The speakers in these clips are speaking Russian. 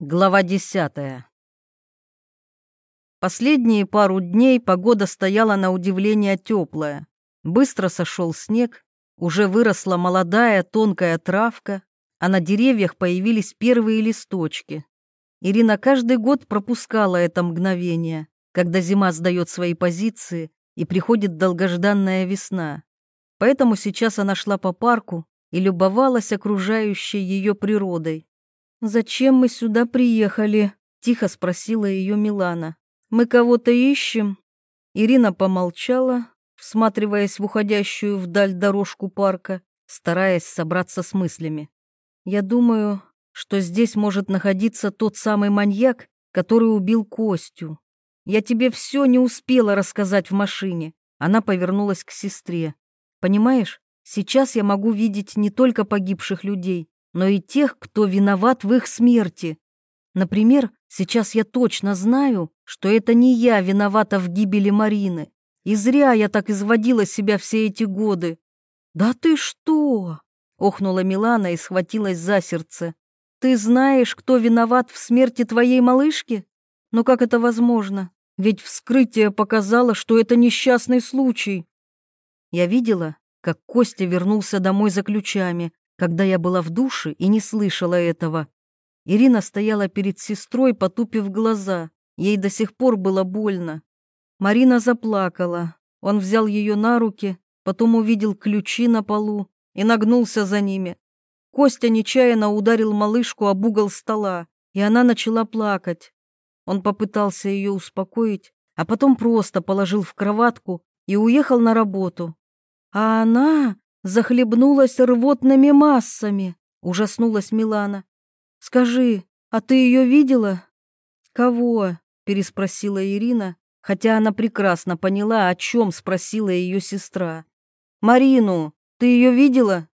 Глава 10. Последние пару дней погода стояла на удивление теплая. Быстро сошел снег, уже выросла молодая тонкая травка, а на деревьях появились первые листочки. Ирина каждый год пропускала это мгновение, когда зима сдает свои позиции и приходит долгожданная весна. Поэтому сейчас она шла по парку и любовалась окружающей ее природой. «Зачем мы сюда приехали?» — тихо спросила ее Милана. «Мы кого-то ищем?» Ирина помолчала, всматриваясь в уходящую вдаль дорожку парка, стараясь собраться с мыслями. «Я думаю, что здесь может находиться тот самый маньяк, который убил Костю. Я тебе все не успела рассказать в машине». Она повернулась к сестре. «Понимаешь, сейчас я могу видеть не только погибших людей, но и тех, кто виноват в их смерти. Например, сейчас я точно знаю, что это не я виновата в гибели Марины. И зря я так изводила себя все эти годы». «Да ты что?» — охнула Милана и схватилась за сердце. «Ты знаешь, кто виноват в смерти твоей малышки? Но как это возможно? Ведь вскрытие показало, что это несчастный случай». Я видела, как Костя вернулся домой за ключами, когда я была в душе и не слышала этого. Ирина стояла перед сестрой, потупив глаза. Ей до сих пор было больно. Марина заплакала. Он взял ее на руки, потом увидел ключи на полу и нагнулся за ними. Костя нечаянно ударил малышку об угол стола, и она начала плакать. Он попытался ее успокоить, а потом просто положил в кроватку и уехал на работу. А она захлебнулась рвотными массами, ужаснулась Милана. «Скажи, а ты ее видела?» «Кого?» — переспросила Ирина, хотя она прекрасно поняла, о чем спросила ее сестра. «Марину, ты ее видела?»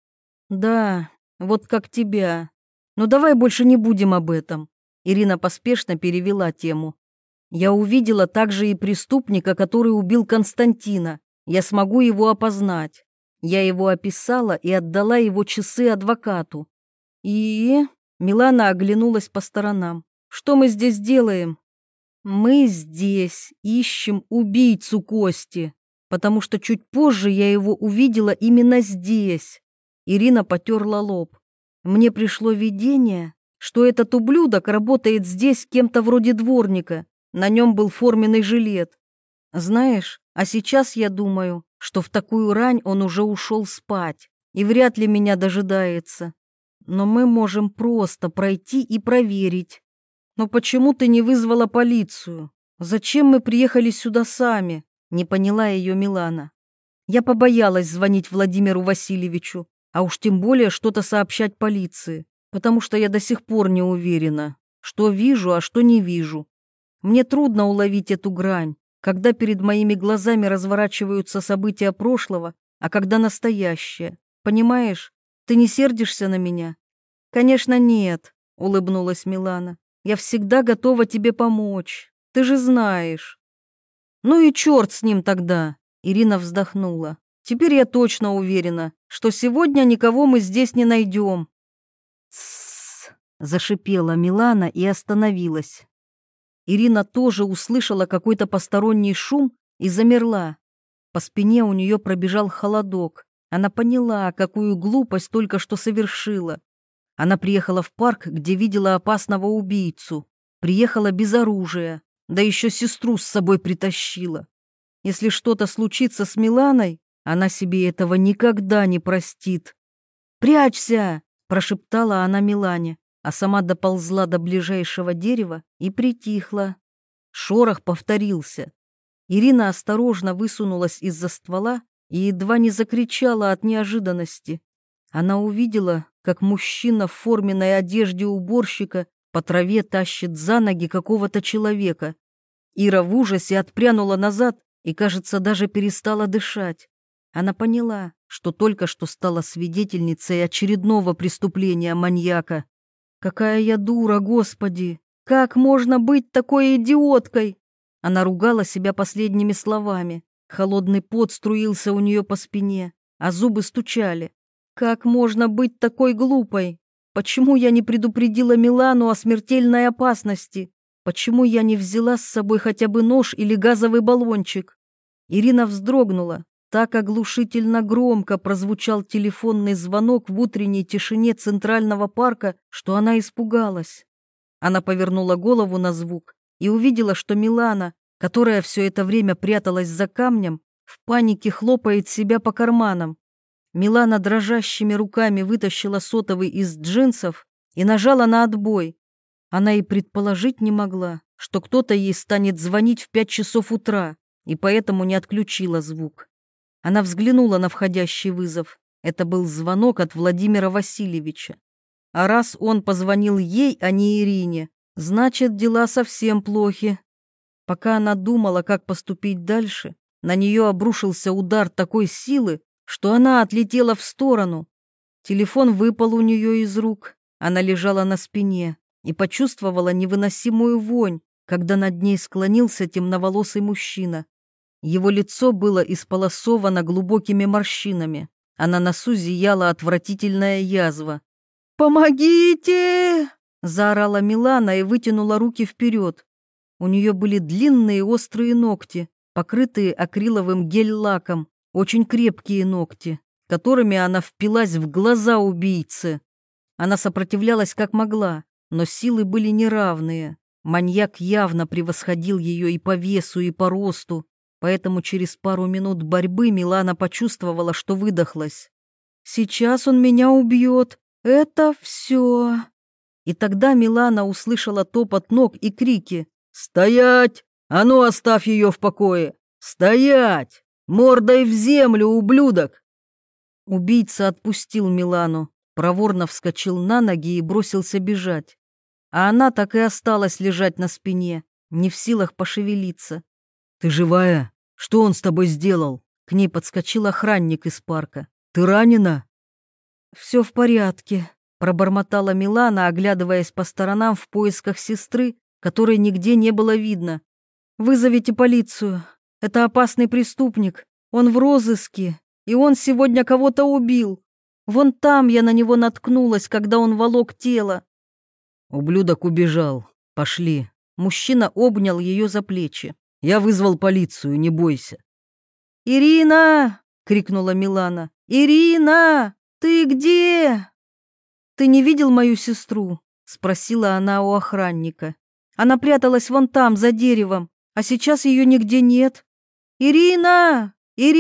«Да, вот как тебя. Но давай больше не будем об этом». Ирина поспешно перевела тему. «Я увидела также и преступника, который убил Константина. Я смогу его опознать. Я его описала и отдала его часы адвокату». «И?» — Милана оглянулась по сторонам. «Что мы здесь делаем?» «Мы здесь ищем убийцу Кости, потому что чуть позже я его увидела именно здесь». Ирина потерла лоб. «Мне пришло видение, что этот ублюдок работает здесь кем-то вроде дворника. На нем был форменный жилет. Знаешь, а сейчас я думаю, что в такую рань он уже ушел спать и вряд ли меня дожидается. Но мы можем просто пройти и проверить. Но почему ты не вызвала полицию? Зачем мы приехали сюда сами?» Не поняла ее Милана. «Я побоялась звонить Владимиру Васильевичу, а уж тем более что-то сообщать полиции, потому что я до сих пор не уверена, что вижу, а что не вижу. Мне трудно уловить эту грань, когда перед моими глазами разворачиваются события прошлого, а когда настоящее. Понимаешь, ты не сердишься на меня?» «Конечно, нет», — улыбнулась Милана. «Я всегда готова тебе помочь. Ты же знаешь». «Ну и черт с ним тогда», — Ирина вздохнула. «Теперь я точно уверена, что сегодня никого мы здесь не найдем». «Тссс», — зашипела Милана и остановилась. Ирина тоже услышала какой-то посторонний шум и замерла. По спине у нее пробежал холодок. Она поняла, какую глупость только что совершила. Она приехала в парк, где видела опасного убийцу. Приехала без оружия, да еще сестру с собой притащила. Если что-то случится с Миланой, она себе этого никогда не простит. «Прячься!» – прошептала она Милане, а сама доползла до ближайшего дерева и притихла. Шорох повторился. Ирина осторожно высунулась из-за ствола и едва не закричала от неожиданности. Она увидела, как мужчина в форменной одежде уборщика по траве тащит за ноги какого-то человека. Ира в ужасе отпрянула назад и, кажется, даже перестала дышать. Она поняла, что только что стала свидетельницей очередного преступления маньяка. «Какая я дура, Господи! Как можно быть такой идиоткой?» Она ругала себя последними словами. Холодный пот струился у нее по спине, а зубы стучали. «Как можно быть такой глупой? Почему я не предупредила Милану о смертельной опасности? Почему я не взяла с собой хотя бы нож или газовый баллончик? Ирина вздрогнула. Так оглушительно громко прозвучал телефонный звонок в утренней тишине Центрального парка, что она испугалась. Она повернула голову на звук и увидела, что Милана, которая все это время пряталась за камнем, в панике хлопает себя по карманам. Милана дрожащими руками вытащила сотовый из джинсов и нажала на отбой. Она и предположить не могла, что кто-то ей станет звонить в 5 часов утра, и поэтому не отключила звук. Она взглянула на входящий вызов. Это был звонок от Владимира Васильевича. А раз он позвонил ей, а не Ирине, значит, дела совсем плохи. Пока она думала, как поступить дальше, на нее обрушился удар такой силы, что она отлетела в сторону. Телефон выпал у нее из рук. Она лежала на спине и почувствовала невыносимую вонь, когда над ней склонился темноволосый мужчина. Его лицо было исполосовано глубокими морщинами, а на носу зияла отвратительная язва. «Помогите!» — заорала Милана и вытянула руки вперед. У нее были длинные острые ногти, покрытые акриловым гель-лаком, очень крепкие ногти, которыми она впилась в глаза убийцы. Она сопротивлялась как могла, но силы были неравные. Маньяк явно превосходил ее и по весу, и по росту. Поэтому через пару минут борьбы Милана почувствовала, что выдохлась. «Сейчас он меня убьет. Это все». И тогда Милана услышала топот ног и крики. «Стоять! А ну, оставь ее в покое! Стоять! Мордой в землю, ублюдок!» Убийца отпустил Милану, проворно вскочил на ноги и бросился бежать. А она так и осталась лежать на спине, не в силах пошевелиться. «Ты живая? Что он с тобой сделал?» К ней подскочил охранник из парка. «Ты ранена?» «Все в порядке», — пробормотала Милана, оглядываясь по сторонам в поисках сестры, которой нигде не было видно. «Вызовите полицию. Это опасный преступник. Он в розыске, и он сегодня кого-то убил. Вон там я на него наткнулась, когда он волок тело». «Ублюдок убежал. Пошли». Мужчина обнял ее за плечи. «Я вызвал полицию, не бойся». «Ирина!» — крикнула Милана. «Ирина! Ты где?» «Ты не видел мою сестру?» — спросила она у охранника. «Она пряталась вон там, за деревом, а сейчас ее нигде нет. Ирина!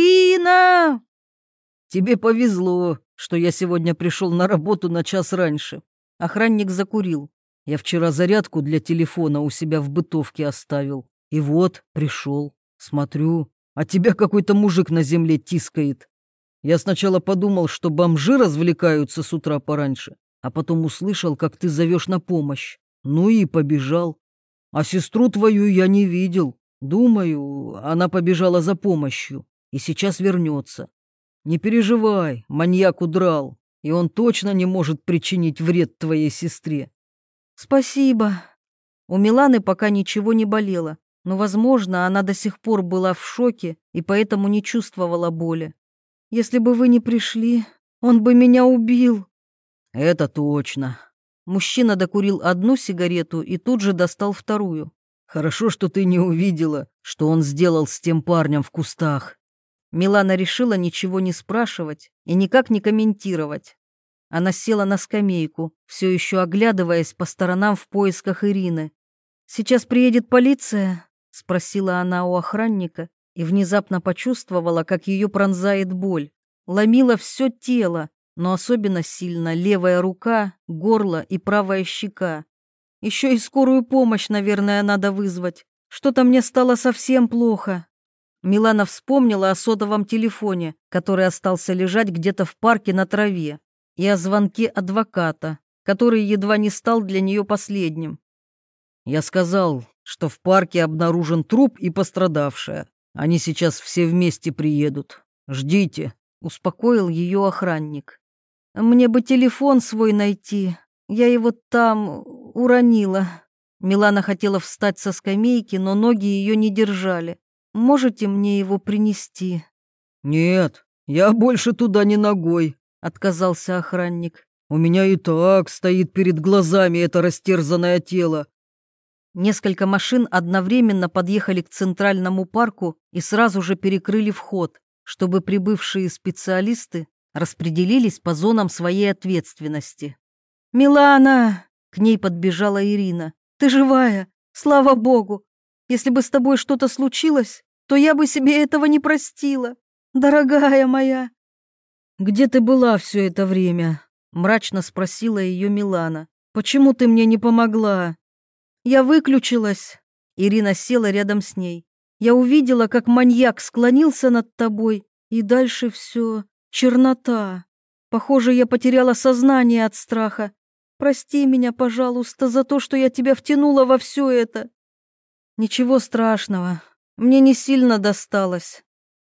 Ирина!» «Тебе повезло, что я сегодня пришел на работу на час раньше». Охранник закурил. «Я вчера зарядку для телефона у себя в бытовке оставил. И вот, пришел, смотрю, а тебя какой-то мужик на земле тискает. Я сначала подумал, что бомжи развлекаются с утра пораньше, а потом услышал, как ты зовешь на помощь. Ну и побежал. А сестру твою я не видел. Думаю, она побежала за помощью и сейчас вернется. Не переживай, маньяк удрал, и он точно не может причинить вред твоей сестре». «Спасибо». У Миланы пока ничего не болело. Но, возможно, она до сих пор была в шоке и поэтому не чувствовала боли. «Если бы вы не пришли, он бы меня убил». «Это точно». Мужчина докурил одну сигарету и тут же достал вторую. «Хорошо, что ты не увидела, что он сделал с тем парнем в кустах». Милана решила ничего не спрашивать и никак не комментировать. Она села на скамейку, все еще оглядываясь по сторонам в поисках Ирины. «Сейчас приедет полиция?» — спросила она у охранника и внезапно почувствовала, как ее пронзает боль. Ломила все тело, но особенно сильно левая рука, горло и правая щека. Еще и скорую помощь, наверное, надо вызвать. Что-то мне стало совсем плохо. Милана вспомнила о сотовом телефоне, который остался лежать где-то в парке на траве, и о звонке адвоката, который едва не стал для нее последним. «Я сказал, что в парке обнаружен труп и пострадавшая. Они сейчас все вместе приедут. Ждите», — успокоил ее охранник. «Мне бы телефон свой найти. Я его там уронила». Милана хотела встать со скамейки, но ноги ее не держали. «Можете мне его принести?» «Нет, я больше туда не ногой», — отказался охранник. У меня и так стоит перед глазами это растерзанное тело». Несколько машин одновременно подъехали к Центральному парку и сразу же перекрыли вход, чтобы прибывшие специалисты распределились по зонам своей ответственности. «Милана!» — к ней подбежала Ирина. «Ты живая! Слава богу! Если бы с тобой что-то случилось, то я бы себе этого не простила. Дорогая моя!» «Где ты была все это время?» — мрачно спросила ее Милана. «Почему ты мне не помогла?» «Я выключилась». Ирина села рядом с ней. «Я увидела, как маньяк склонился над тобой, и дальше все чернота. Похоже, я потеряла сознание от страха. Прости меня, пожалуйста, за то, что я тебя втянула во все это». «Ничего страшного, мне не сильно досталось».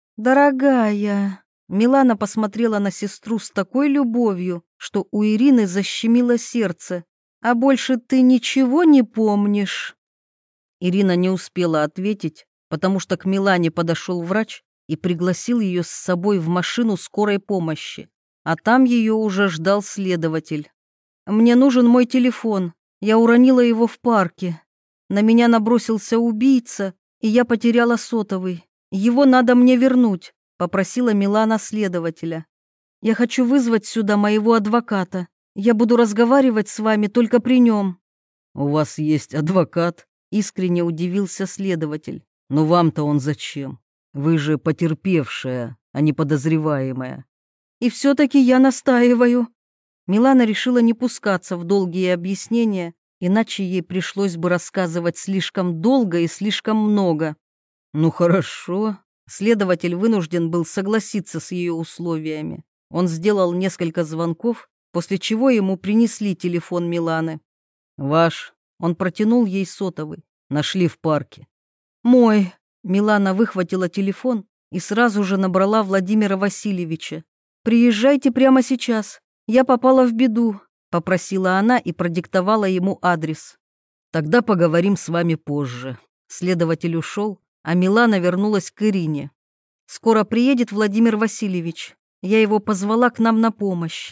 «Дорогая», Милана посмотрела на сестру с такой любовью, что у Ирины защемило сердце. «А больше ты ничего не помнишь?» Ирина не успела ответить, потому что к Милане подошел врач и пригласил ее с собой в машину скорой помощи, а там ее уже ждал следователь. «Мне нужен мой телефон, я уронила его в парке. На меня набросился убийца, и я потеряла сотовый. Его надо мне вернуть», — попросила Милана следователя. «Я хочу вызвать сюда моего адвоката. Я буду разговаривать с вами только при нем». «У вас есть адвокат?» — искренне удивился следователь. «Но вам-то он зачем? Вы же потерпевшая, а не подозреваемая». «И все-таки я настаиваю». Милана решила не пускаться в долгие объяснения, иначе ей пришлось бы рассказывать слишком долго и слишком много. «Ну хорошо». Следователь вынужден был согласиться с ее условиями. Он сделал несколько звонков, после чего ему принесли телефон Миланы. «Ваш». Он протянул ей сотовый. «Нашли в парке». «Мой». Милана выхватила телефон и сразу же набрала Владимира Васильевича. «Приезжайте прямо сейчас. Я попала в беду», — попросила она и продиктовала ему адрес. «Тогда поговорим с вами позже». Следователь ушел, а Милана вернулась к Ирине. «Скоро приедет Владимир Васильевич. Я его позвала к нам на помощь.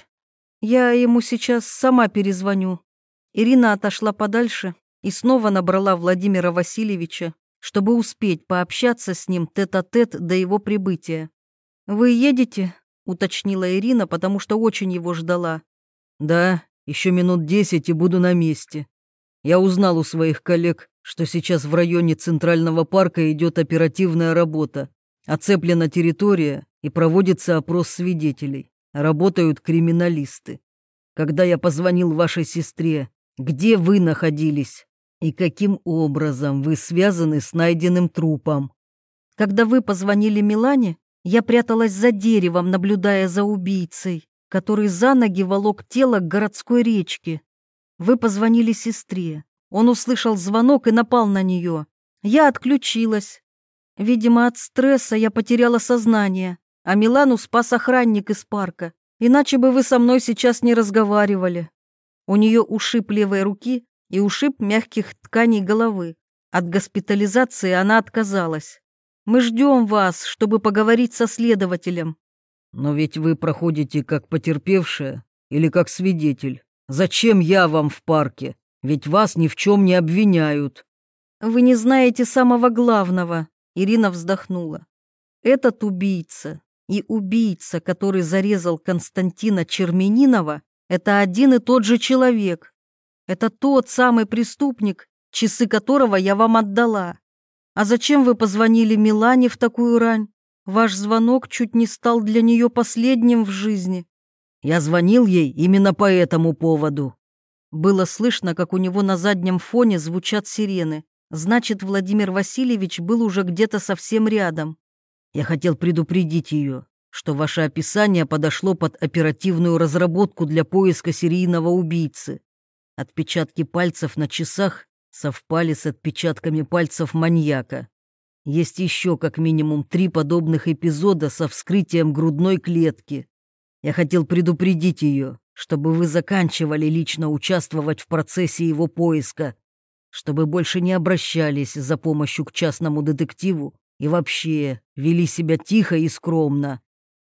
Я ему сейчас сама перезвоню». Ирина отошла подальше и снова набрала Владимира Васильевича, чтобы успеть пообщаться с ним тет-а-тет до его прибытия. «Вы едете?» — уточнила Ирина, потому что очень его ждала. «Да, еще минут 10 и буду на месте. Я узнал у своих коллег, что сейчас в районе Центрального парка идет оперативная работа. Оцеплена территория и проводится опрос свидетелей. Работают криминалисты. Когда я позвонил вашей сестре, где вы находились и каким образом вы связаны с найденным трупом?» «Когда вы позвонили Милане, я пряталась за деревом, наблюдая за убийцей, который за ноги волок тело к городской речке. Вы позвонили сестре. Он услышал звонок и напал на нее. Я отключилась. Видимо, от стресса я потеряла сознание, а Милану спас охранник из парка. Иначе бы вы со мной сейчас не разговаривали». У нее ушиб левой руки и ушиб мягких тканей головы. От госпитализации она отказалась. «Мы ждем вас, чтобы поговорить со следователем». «Но ведь вы проходите как потерпевшая или как свидетель. Зачем я вам в парке? Ведь вас ни в чем не обвиняют». «Вы не знаете самого главного», — Ирина вздохнула. «Этот убийца и убийца, который зарезал Константина Черменинова, это один и тот же человек. Это тот самый преступник, часы которого я вам отдала. А зачем вы позвонили Милане в такую рань? Ваш звонок чуть не стал для нее последним в жизни». «Я звонил ей именно по этому поводу». Было слышно, как у него на заднем фоне звучат сирены. Значит, Владимир Васильевич был уже где-то совсем рядом. «Я хотел предупредить ее, что ваше описание подошло под оперативную разработку для поиска серийного убийцы. Отпечатки пальцев на часах совпали с отпечатками пальцев маньяка. Есть еще как минимум 3 подобных эпизода со вскрытием грудной клетки. Я хотел предупредить ее, чтобы вы заканчивали лично участвовать в процессе его поиска, чтобы больше не обращались за помощью к частному детективу и вообще вели себя тихо и скромно.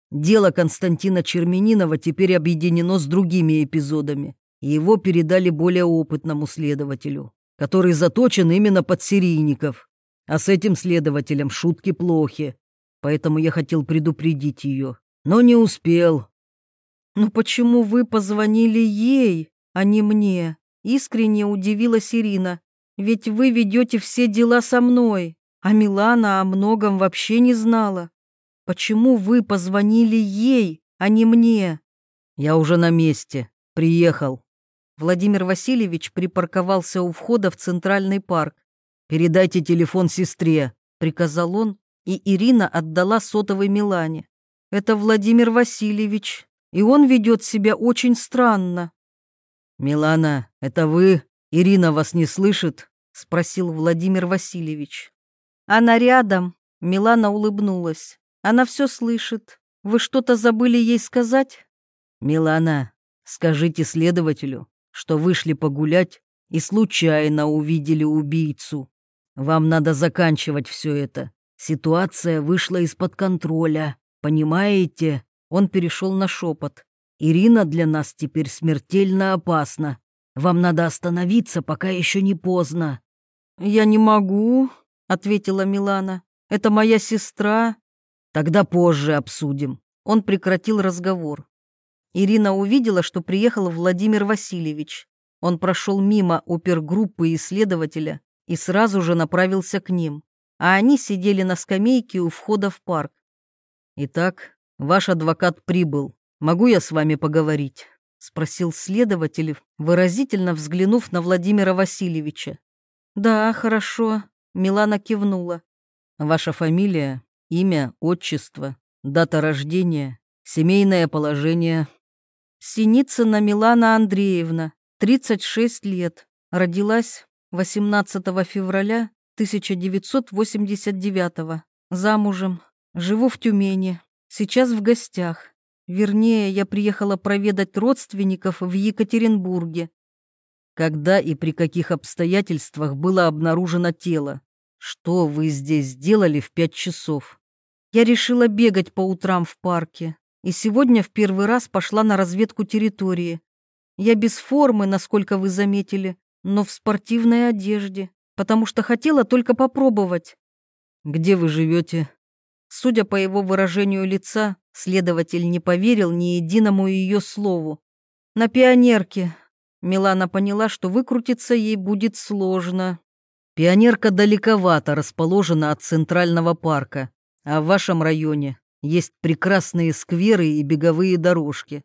Дело Константина Черменинова теперь объединено с другими эпизодами, и его передали более опытному следователю, который заточен именно под серийников. А с этим следователем шутки плохи, поэтому я хотел предупредить ее, но не успел». «Но почему вы позвонили ей, а не мне?» — искренне удивилась Ирина. «Ведь вы ведете все дела со мной, а Милана о многом вообще не знала. Почему вы позвонили ей, а не мне?» «Я уже на месте. Приехал». Владимир Васильевич припарковался у входа в Центральный парк. «Передайте телефон сестре», — приказал он, и Ирина отдала сотовый Милане. «Это Владимир Васильевич, и он ведет себя очень странно». «Милана, это вы? Ирина вас не слышит?» — спросил Владимир Васильевич. «Она рядом», — Милана улыбнулась. «Она все слышит. Вы что-то забыли ей сказать?» «Милана, скажите следователю, что вышли погулять и случайно увидели убийцу. Вам надо заканчивать все это. Ситуация вышла из-под контроля. Понимаете?» Он перешел на шепот. «Ирина для нас теперь смертельно опасна. Вам надо остановиться, пока еще не поздно». «Я не могу», — ответила Милана. «Это моя сестра». «Тогда позже обсудим». Он прекратил разговор. Ирина увидела, что приехал Владимир Васильевич. Он прошел мимо опергруппы и следователя и сразу же направился к ним, а они сидели на скамейке у входа в парк. «Итак, ваш адвокат прибыл. Могу я с вами поговорить?» — спросил следователь, выразительно взглянув на Владимира Васильевича. «Да, хорошо», — Милана кивнула. «Ваша фамилия, имя, отчество, дата рождения, семейное положение?» «Синицына Милана Андреевна, 36 лет. Родилась 18 февраля 1989. Замужем. Живу в Тюмени. Сейчас в гостях. Вернее, я приехала проведать родственников в Екатеринбурге». «Когда и при каких обстоятельствах было обнаружено тело? Что вы здесь делали в 5 часов?» «Я решила бегать по утрам в парке, и сегодня в первый раз пошла на разведку территории. Я без формы, насколько вы заметили, но в спортивной одежде, потому что хотела только попробовать». «Где вы живете?» Судя по его выражению лица, следователь не поверил ни единому ее слову. «На Пионерке». Милана поняла, что выкрутиться ей будет сложно. «Пионерка далековато расположена от Центрального парка, а в вашем районе есть прекрасные скверы и беговые дорожки.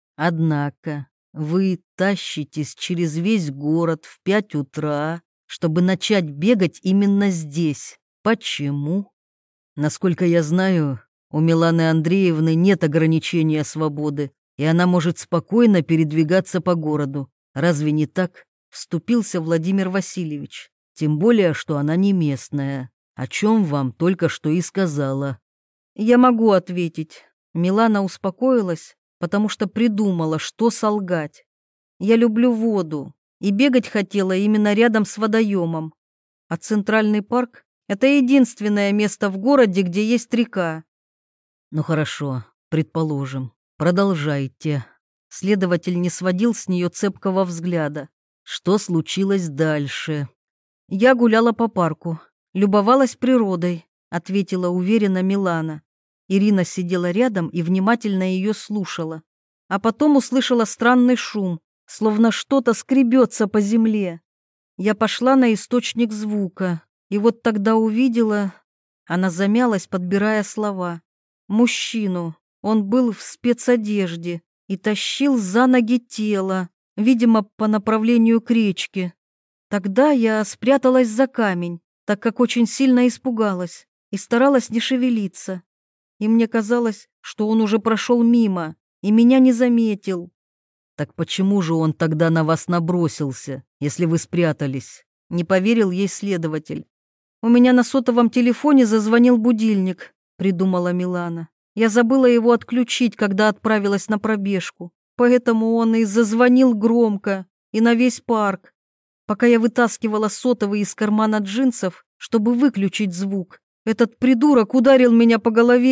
Однако вы тащитесь через весь город в 5 утра, чтобы начать бегать именно здесь. Почему?» «Насколько я знаю, у Миланы Андреевны нет ограничения свободы, и она может спокойно передвигаться по городу. Разве не так?» — вступился Владимир Васильевич. «Тем более, что она не местная, о чем вам только что и сказала». «Я могу ответить». Милана успокоилась, потому что придумала, что солгать. «Я люблю воду, и бегать хотела именно рядом с водоемом. А Центральный парк — это единственное место в городе, где есть река». «Ну хорошо, предположим. Продолжайте». Следователь не сводил с нее цепкого взгляда. «Что случилось дальше?» «Я гуляла по парку, любовалась природой», — ответила уверенно Милана. Ирина сидела рядом и внимательно ее слушала. А потом услышала странный шум, словно что-то скребется по земле. Я пошла на источник звука, и вот тогда увидела... Она замялась, подбирая слова. Мужчину. Он был в спецодежде и тащил за ноги тело, видимо, по направлению к речке. Тогда я спряталась за камень, так как очень сильно испугалась и старалась не шевелиться. И мне казалось, что он уже прошел мимо и меня не заметил. «Так почему же он тогда на вас набросился, если вы спрятались?» — не поверил ей следователь. «У меня на сотовом телефоне зазвонил будильник», — придумала Милана. «Я забыла его отключить, когда отправилась на пробежку, поэтому он и зазвонил громко и на весь парк. Пока я вытаскивала сотовый из кармана джинсов, чтобы выключить звук, этот придурок ударил меня по голове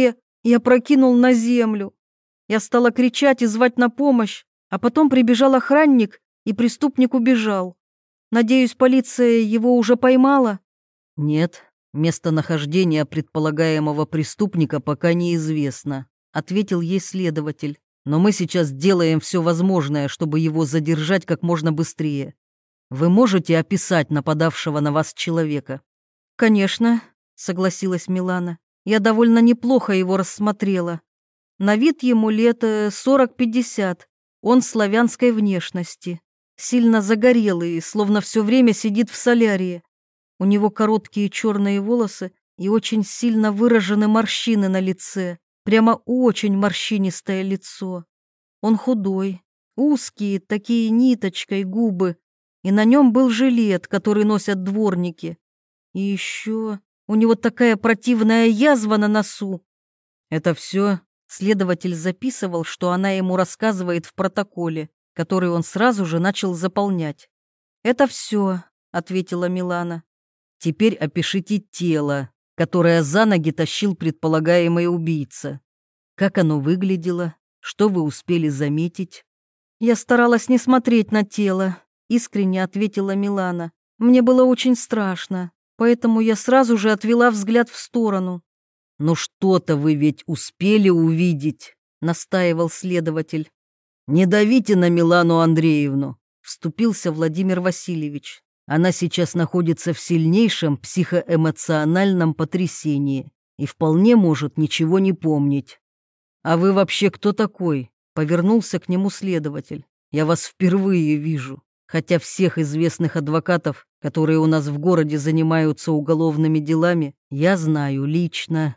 и опрокинул на землю. Я стала кричать и звать на помощь, а потом прибежал охранник, и преступник убежал. Надеюсь, полиция его уже поймала? Нет, местонахождение предполагаемого преступника пока неизвестно, ответил ей следователь. Но мы сейчас делаем все возможное, чтобы его задержать как можно быстрее. Вы можете описать нападавшего на вас человека? Конечно, согласилась Милана. Я довольно неплохо его рассмотрела. На вид ему лет 40-50. Он славянской внешности. Сильно загорелый, словно все время сидит в солярии. У него короткие черные волосы и очень сильно выражены морщины на лице. Прямо очень морщинистое лицо. Он худой, узкие, такие ниточкой губы, и на нем был жилет, который носят дворники. И еще у него такая противная язва на носу. Это все следователь записывал, что она ему рассказывает в протоколе, который он сразу же начал заполнять. «Это все», — ответила Милана. «Теперь опишите тело, которое за ноги тащил предполагаемый убийца. Как оно выглядело? Что вы успели заметить?» «Я старалась не смотреть на тело», — искренне ответила Милана. «Мне было очень страшно, поэтому я сразу же отвела взгляд в сторону». «Но что-то вы ведь успели увидеть», — настаивал следователь. «Не давите на Милану Андреевну», — вступился Владимир Васильевич. «Она сейчас находится в сильнейшем психоэмоциональном потрясении и вполне может ничего не помнить». «А вы вообще кто такой?» — повернулся к нему следователь. «Я вас впервые вижу, хотя всех известных адвокатов, которые у нас в городе занимаются уголовными делами, я знаю лично.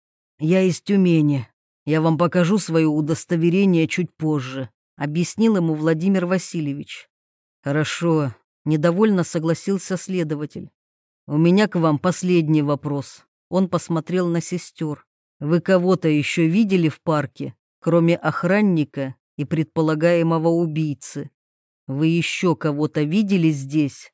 Я из Тюмени. Я вам покажу свое удостоверение чуть позже», — объяснил ему Владимир Васильевич. «Хорошо», — недовольно согласился следователь. «У меня к вам последний вопрос». Он посмотрел на сестер. «Вы кого-то еще видели в парке, кроме охранника и предполагаемого убийцы? Вы еще кого-то видели здесь?»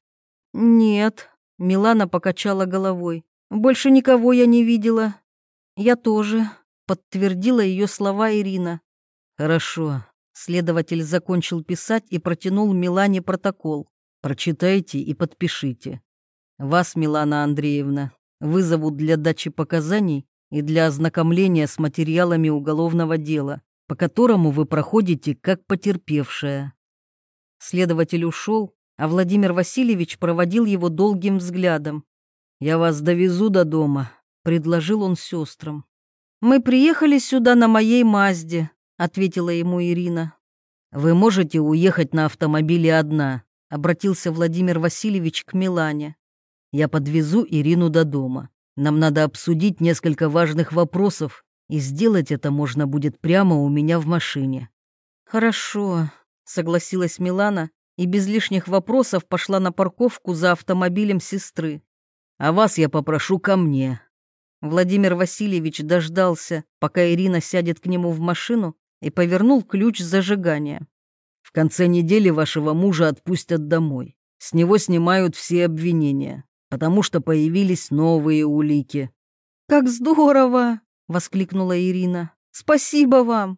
«Нет», — Милана покачала головой. «Больше никого я не видела». «Я тоже», — подтвердила ее слова Ирина. «Хорошо». Следователь закончил писать и протянул Милане протокол. «Прочитайте и подпишите. Вас, Милана Андреевна, вызовут для дачи показаний и для ознакомления с материалами уголовного дела, по которому вы проходите как потерпевшая». Следователь ушел, а Владимир Васильевич проводил его долгим взглядом. «Я вас довезу до дома», — предложил он сестрам. «Мы приехали сюда на моей Мазде», — ответила ему Ирина. «Вы можете уехать на автомобиле одна», — обратился Владимир Васильевич к Милане. «Я подвезу Ирину до дома. Нам надо обсудить несколько важных вопросов, и сделать это можно будет прямо у меня в машине». «Хорошо», — согласилась Милана и без лишних вопросов пошла на парковку за автомобилем сестры. «А вас я попрошу ко мне». Владимир Васильевич дождался, пока Ирина сядет к нему в машину, и повернул ключ зажигания. «В конце недели вашего мужа отпустят домой. С него снимают все обвинения, потому что появились новые улики». «Как здорово!» — воскликнула Ирина. «Спасибо вам!»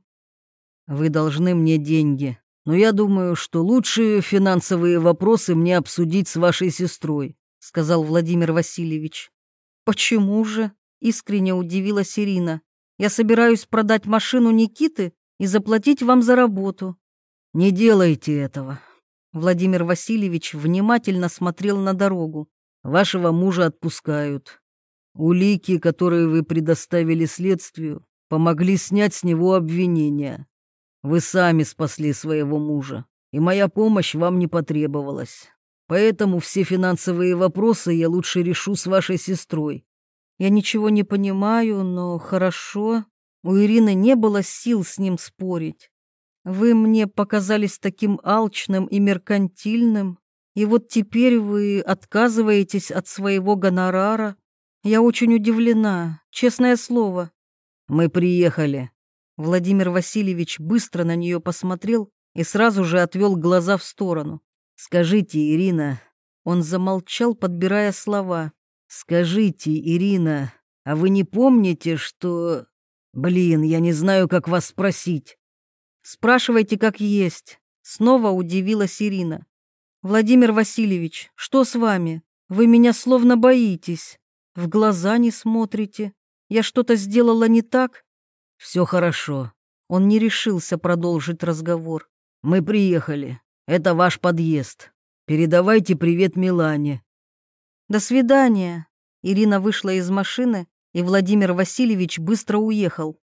«Вы должны мне деньги, но я думаю, что лучшие финансовые вопросы мне обсудить с вашей сестрой», — сказал Владимир Васильевич. «Почему же?» — искренне удивилась Ирина. «Я собираюсь продать машину Никиты и заплатить вам за работу». «Не делайте этого». Владимир Васильевич внимательно смотрел на дорогу. «Вашего мужа отпускают. Улики, которые вы предоставили следствию, помогли снять с него обвинения. Вы сами спасли своего мужа, и моя помощь вам не потребовалась. Поэтому все финансовые вопросы я лучше решу с вашей сестрой». «Я ничего не понимаю, но хорошо». У Ирины не было сил с ним спорить. «Вы мне показались таким алчным и меркантильным, и вот теперь вы отказываетесь от своего гонорара. Я очень удивлена, честное слово». «Мы приехали». Владимир Васильевич быстро на нее посмотрел и сразу же отвел глаза в сторону. «Скажите, Ирина...» Он замолчал, подбирая слова. «Скажите, Ирина, а вы не помните, что...» Блин, я не знаю, как вас спросить. Спрашивайте как есть. Снова удивилась Ирина. Владимир Васильевич, что с вами? Вы меня словно боитесь. В глаза не смотрите. Я что-то сделала не так? Все хорошо. Он не решился продолжить разговор. Мы приехали. Это ваш подъезд. Передавайте привет Милане. До свидания. Ирина вышла из машины, и Владимир Васильевич быстро уехал.